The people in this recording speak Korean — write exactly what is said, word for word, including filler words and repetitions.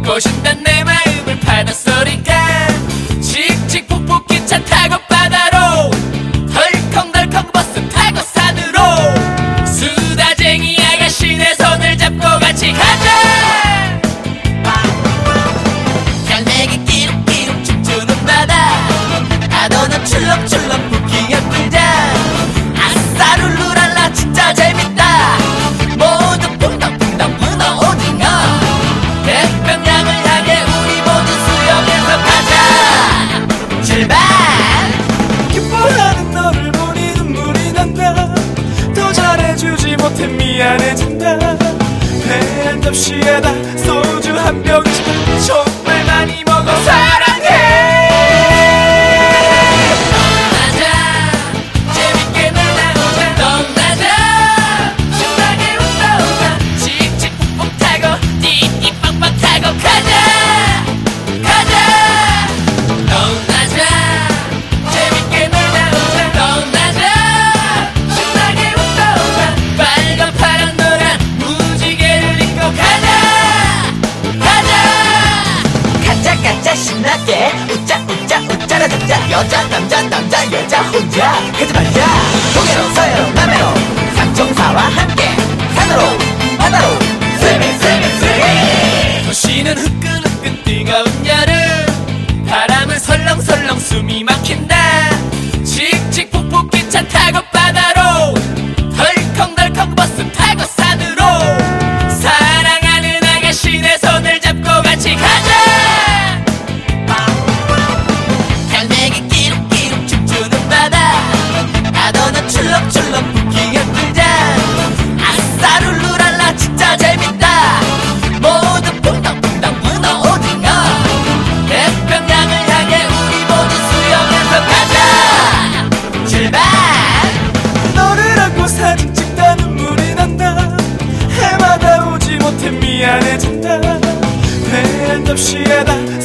꼬신단 내 마음을 받아서니까 칙칙 폭폭 기차 타고 바다로 덜컹덜컹 버스 타고 산으로 수다쟁이 아가씨 내 손을 잡고 같이 가자. 갈매기 끼룩끼룩 춤추는 바다 파도는 출렁출렁 부킹에 불자 아싸 룰루랄라 진짜 재밌다 모두 붕덩붕덩 문어 오징어 태평양을 향해 우리 모두 수영해서 가자. 출발. 기뻐하는 너를 보니 눈물이 난다. 더 잘해주지 못해 미안해진다. 배 한 접시에다 소주 한 병씩 정말 많이 먹어 사랑해. 떠나자 재밌게 놀다 오자. 떠나자 신나게 웃다 오자. 칙칙 폭폭 타고 띠띠 빵빵 타고 가자. 가자. 떠나자 재밌게 놀다 오자. 떠나자 신나게 웃다 오자. 빨간 파란 노란 무지개를 입고 가자. 가자. 가자 가자 신나게 웃자 웃자 웃자라 잡자. 여자 남자 남자 여자 혼자 가지 말자. 동해로 서해로 남해로 삼총사와 함께 산으로 바다로 스윙 스윙 스윙. 도시는 후끈후끈 뜨거운 여름 바람은 설렁설렁 숨이 막힌다. 칙칙 폭폭 기차 타고 바다로 덜컹덜컹 버스 타고 산으로 사랑하는 아가씨 내 손을 잡고 같이 가자. 갈매기 끼룩끼룩 춤추는 바다 파도는 출렁출렁 부킹에 불자 아싸 룰루랄라 진짜 재밌다 모두 붕덩붕덩 문어 오징어 태평양을 향해 우리 모두 수영해서 가자. 출발. 너를 안고 사진 찍다 눈물이 난다. 해마다 오지 못해 미안해진다. 배 한 접시에다